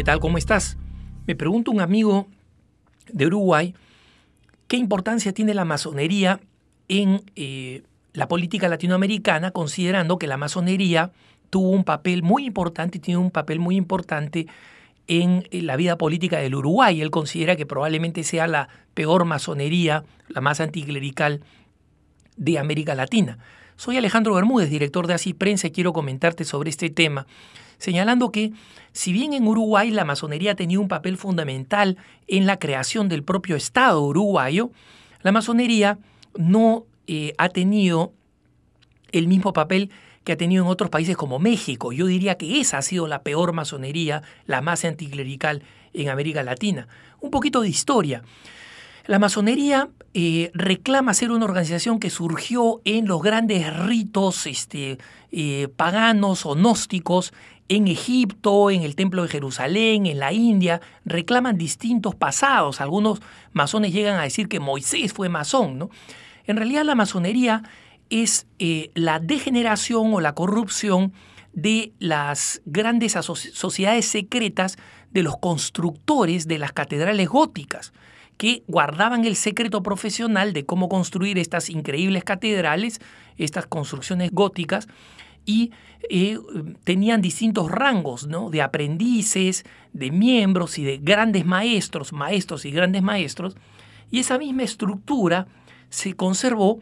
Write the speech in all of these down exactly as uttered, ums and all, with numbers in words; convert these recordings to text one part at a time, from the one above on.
¿Qué tal? ¿Cómo estás? Me pregunta un amigo de Uruguay qué importancia tiene la masonería en eh, la política latinoamericana, considerando que la masonería tuvo un papel muy importante y tiene un papel muy importante en la vida política del Uruguay. Él considera que probablemente sea la peor masonería, la más anticlerical de América Latina. Soy Alejandro Bermúdez, director de Así Prensa, y quiero comentarte sobre este tema, señalando que si bien en Uruguay la masonería ha tenido un papel fundamental en la creación del propio Estado uruguayo, la masonería no eh, ha tenido el mismo papel que ha tenido en otros países como México. Yo diría que esa ha sido la peor masonería, la más anticlerical en América Latina. Un poquito de historia. La masonería eh, reclama ser una organización que surgió en los grandes ritos este, eh, paganos o gnósticos en Egipto, en el Templo de Jerusalén, en la India. Reclaman distintos pasados. Algunos masones llegan a decir que Moisés fue masón, ¿no? En realidad la masonería es eh, la degeneración o la corrupción de las grandes sociedades secretas de los constructores de las catedrales góticas, que guardaban el secreto profesional de cómo construir estas increíbles catedrales, estas construcciones góticas, y eh, tenían distintos rangos, ¿no?, de aprendices, de miembros y de grandes maestros, maestros y grandes maestros, y esa misma estructura se conservó.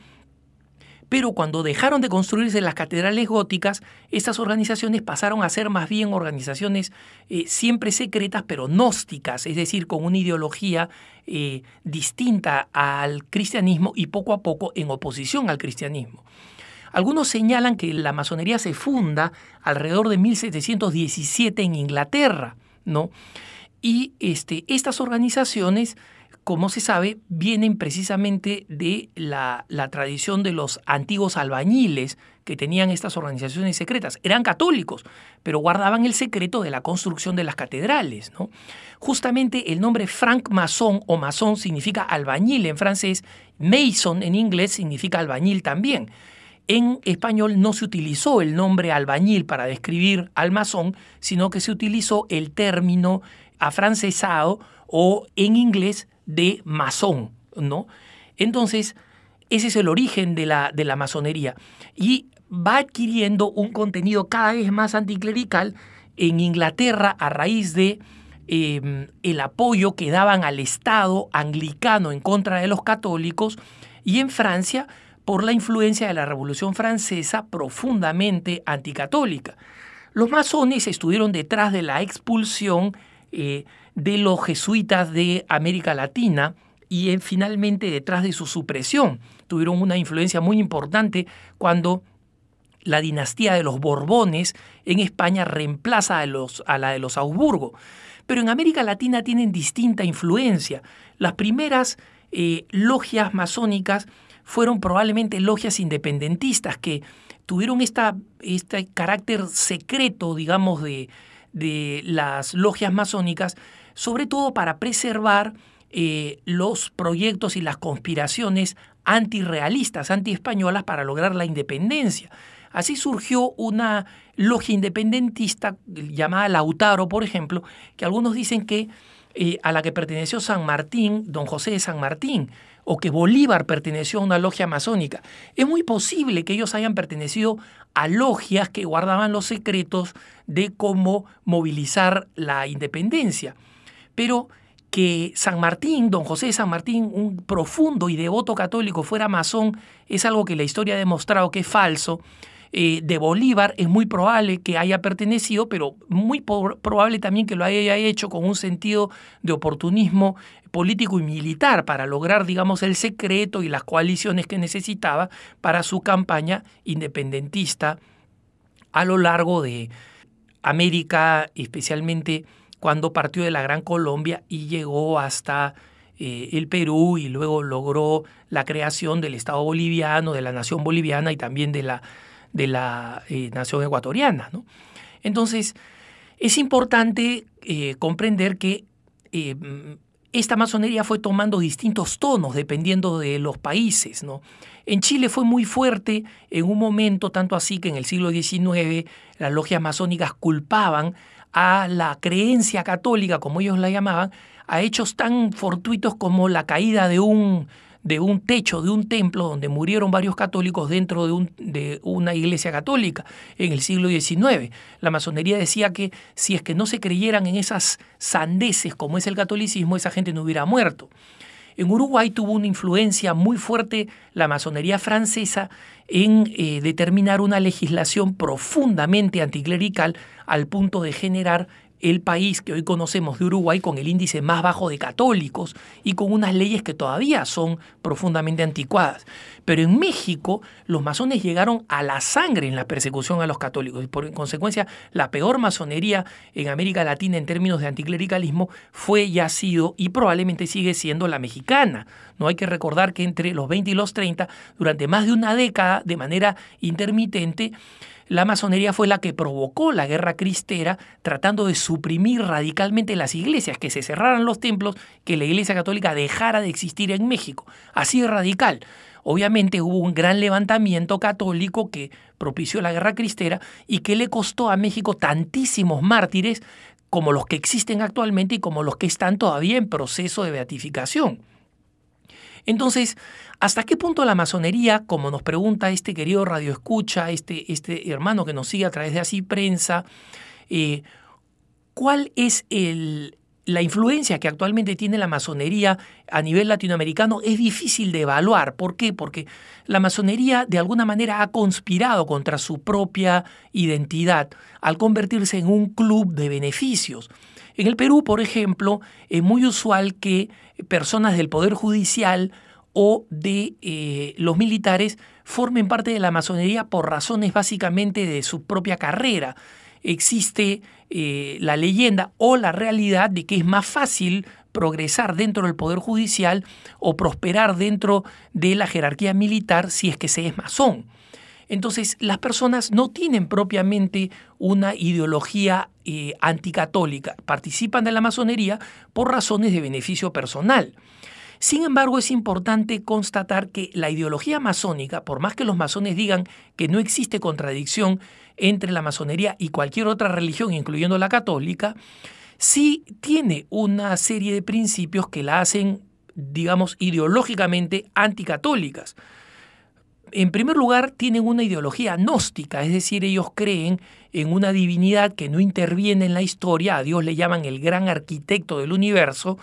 Pero cuando dejaron de construirse las catedrales góticas, estas organizaciones pasaron a ser más bien organizaciones eh, siempre secretas, pero gnósticas, es decir, con una ideología eh, distinta al cristianismo y poco a poco en oposición al cristianismo. Algunos señalan que la masonería se funda alrededor de mil setecientos diecisiete en Inglaterra, ¿no? Y este, estas organizaciones, como se sabe, vienen precisamente de la, la tradición de los antiguos albañiles que tenían estas organizaciones secretas. Eran católicos, pero guardaban el secreto de la construcción de las catedrales, ¿no? Justamente el nombre franc-maçon o masón significa albañil en francés, mason en inglés significa albañil también. En español no se utilizó el nombre albañil para describir al masón, sino que se utilizó el término afrancesado o en inglés de masón, ¿no? Entonces, ese es el origen de la, de la masonería y va adquiriendo un contenido cada vez más anticlerical en Inglaterra a raíz de eh, el apoyo que daban al Estado anglicano en contra de los católicos, y en Francia por la influencia de la Revolución Francesa profundamente anticatólica. Los masones estuvieron detrás de la expulsión eh, de los jesuitas de América Latina y eh, finalmente detrás de su supresión. Tuvieron una influencia muy importante cuando la dinastía de los Borbones en España reemplaza a, los, a la de los Habsburgo. Pero en América Latina tienen distinta influencia. Las primeras eh, logias masónicas fueron probablemente logias independentistas que tuvieron esta, este carácter secreto, digamos, de, de las logias masónicas, sobre todo para preservar eh, los proyectos y las conspiraciones antirrealistas, antiespañolas para lograr la independencia. Así surgió una logia independentista llamada Lautaro, por ejemplo, que algunos dicen que eh, a la que perteneció San Martín, don José de San Martín, o que Bolívar perteneció a una logia masónica. Es muy posible que ellos hayan pertenecido a logias que guardaban los secretos de cómo movilizar la independencia. Pero que San Martín, don José de San Martín, un profundo y devoto católico, fuera masón, es algo que la historia ha demostrado que es falso. Eh, de Bolívar es muy probable que haya pertenecido, pero muy po- probable también que lo haya hecho con un sentido de oportunismo político y militar para lograr, digamos, el secreto y las coaliciones que necesitaba para su campaña independentista a lo largo de América, especialmente cuando partió de la Gran Colombia y llegó hasta eh, el Perú, y luego logró la creación del Estado boliviano, de la nación boliviana y también de la, de la eh, nación ecuatoriana, ¿no? Entonces, es importante eh, comprender que eh, esta masonería fue tomando distintos tonos dependiendo de los países, ¿no? En Chile fue muy fuerte en un momento, tanto así que en el siglo diecinueve las logias masónicas culpaban a la creencia católica, como ellos la llamaban, a hechos tan fortuitos como la caída de un, de un techo de un templo donde murieron varios católicos dentro de, un, de una iglesia católica en el siglo diecinueve. La masonería decía que si es que no se creyeran en esas sandeces como es el catolicismo, esa gente no hubiera muerto. En Uruguay tuvo una influencia muy fuerte la masonería francesa en eh, determinar una legislación profundamente anticlerical al punto de generar el país que hoy conocemos de Uruguay con el índice más bajo de católicos y con unas leyes que todavía son profundamente anticuadas. Pero en México los masones llegaron a la sangre en la persecución a los católicos y por en consecuencia la peor masonería en América Latina en términos de anticlericalismo fue y ha sido y probablemente sigue siendo la mexicana. No hay que recordar que entre los veinte y los treinta, durante más de una década, de manera intermitente, la masonería fue la que provocó la guerra cristera tratando de suprimir radicalmente las iglesias, que se cerraran los templos, que la iglesia católica dejara de existir en México. Así de radical. Obviamente hubo un gran levantamiento católico que propició la guerra cristera y que le costó a México tantísimos mártires como los que existen actualmente y como los que están todavía en proceso de beatificación. Entonces, ¿hasta qué punto la masonería, como nos pregunta este querido radioescucha, este, este hermano que nos sigue a través de Así Prensa, eh, cuál es el, la influencia que actualmente tiene la masonería a nivel latinoamericano? Es difícil de evaluar. ¿Por qué? Porque la masonería de alguna manera ha conspirado contra su propia identidad al convertirse en un club de beneficios. En el Perú, por ejemplo, es muy usual que personas del Poder Judicial o de eh, los militares formen parte de la masonería por razones básicamente de su propia carrera. Existe eh, la leyenda o la realidad de que es más fácil progresar dentro del Poder Judicial o prosperar dentro de la jerarquía militar si es que se es masón. Entonces, las personas no tienen propiamente una ideología eh, anticatólica, participan de la masonería por razones de beneficio personal. Sin embargo, es importante constatar que la ideología masónica, por más que los masones digan que no existe contradicción entre la masonería y cualquier otra religión, incluyendo la católica, sí tiene una serie de principios que la hacen, digamos, ideológicamente anticatólicas. En primer lugar, tienen una ideología gnóstica, es decir, ellos creen en una divinidad que no interviene en la historia, a Dios le llaman el gran arquitecto del universo,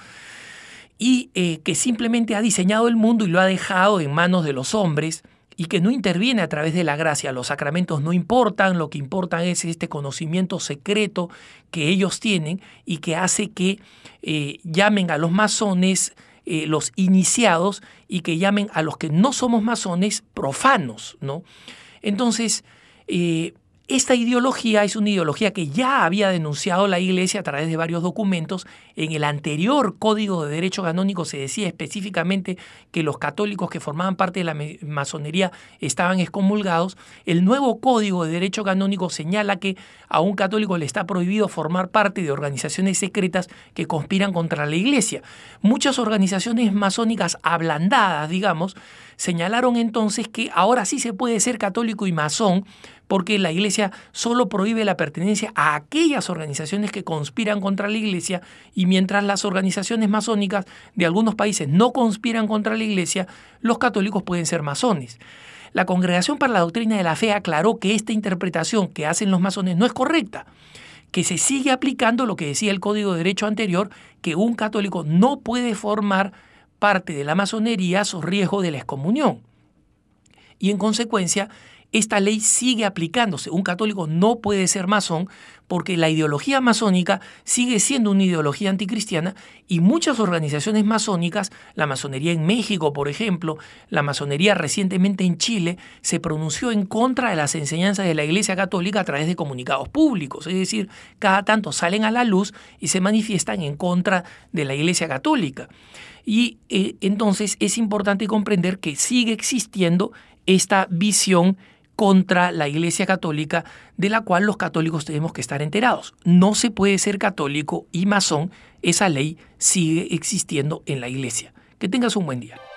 y eh, que simplemente ha diseñado el mundo y lo ha dejado en manos de los hombres, y que no interviene a través de la gracia. Los sacramentos no importan, lo que importa es este conocimiento secreto que ellos tienen y que hace que eh, llamen a los masones Eh, los iniciados y que llamen a los que no somos masones profanos, ¿no? Entonces, eh, esta ideología es una ideología que ya había denunciado la Iglesia a través de varios documentos. En el anterior Código de Derecho Canónico se decía específicamente que los católicos que formaban parte de la masonería estaban excomulgados. El nuevo Código de Derecho Canónico señala que a un católico le está prohibido formar parte de organizaciones secretas que conspiran contra la Iglesia. Muchas organizaciones masónicas ablandadas, digamos, señalaron entonces que ahora sí se puede ser católico y masón porque la Iglesia solo prohíbe la pertenencia a aquellas organizaciones que conspiran contra la Iglesia y mientras las organizaciones masónicas de algunos países no conspiran contra la Iglesia, los católicos pueden ser masones. La Congregación para la Doctrina de la Fe aclaró que esta interpretación que hacen los masones no es correcta, que se sigue aplicando lo que decía el Código de Derecho anterior, que un católico no puede formar parte de la masonería a su riesgo de la excomunión. Y en consecuencia, esta ley sigue aplicándose. Un católico no puede ser masón porque la ideología masónica sigue siendo una ideología anticristiana y muchas organizaciones masónicas, la masonería en México, por ejemplo, la masonería recientemente en Chile, se pronunció en contra de las enseñanzas de la Iglesia Católica a través de comunicados públicos. Es decir, cada tanto salen a la luz y se manifiestan en contra de la Iglesia Católica. Y eh, entonces es importante comprender que sigue existiendo esta visión contra la Iglesia Católica, de la cual los católicos tenemos que estar enterados. No se puede ser católico y masón, esa ley sigue existiendo en la Iglesia. Que tengas un buen día.